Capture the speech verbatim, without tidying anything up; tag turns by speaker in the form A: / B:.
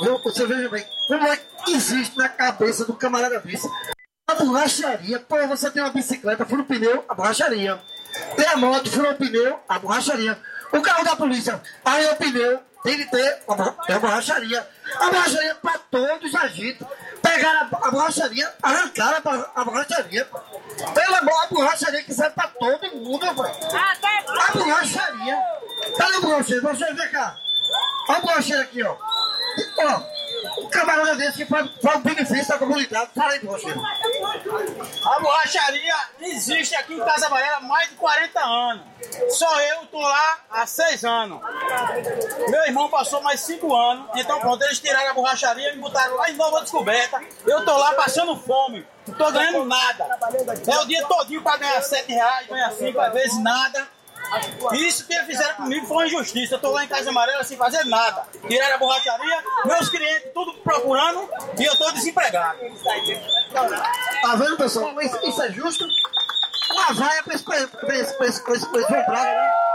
A: Você veja bem, como é que existe na cabeça do camarada desse? A borracharia, pô, você tem uma bicicleta, fura o pneu, a borracharia. Tem a moto, fura o pneu, a borracharia. O carro da polícia, aí o pneu, tem que ter a, borra, a borracharia. A borracharia para todos os agentes. Pegaram a, a borracharia, arrancaram a, a borracharia. Pelo amor, a borracharia que serve para todo mundo, velho. A borracharia. Cadê o borracheiro? Borracheiro, vem cá. Olha o borracheiro aqui, ó. Ó, o camarada desse que faz, faz um benefício da comunidade. Fala aí, borracheiro.
B: A borracharia existe aqui em Casa Amarela há mais de quarenta anos. Só eu tô lá há seis anos. Meu irmão passou mais cinco anos. Então pronto, eles tiraram a borracharia e me botaram lá em Nova Descoberta. Eu tô lá passando fome. Não tô ganhando nada. É o dia todinho pra ganhar sete reais, ganhar cinco, às vezes nada. Isso que eles fizeram comigo foi uma injustiça. Eu tô lá em Casa Amarela sem fazer nada. Tiraram a borracharia, meus clientes tudo procurando e eu tô desempregado.
A: Tá vendo, pessoal? Isso, isso é justo? Uma vaia pra esse, pra esse, pra esse, pra esse, pra esse João Braga, né?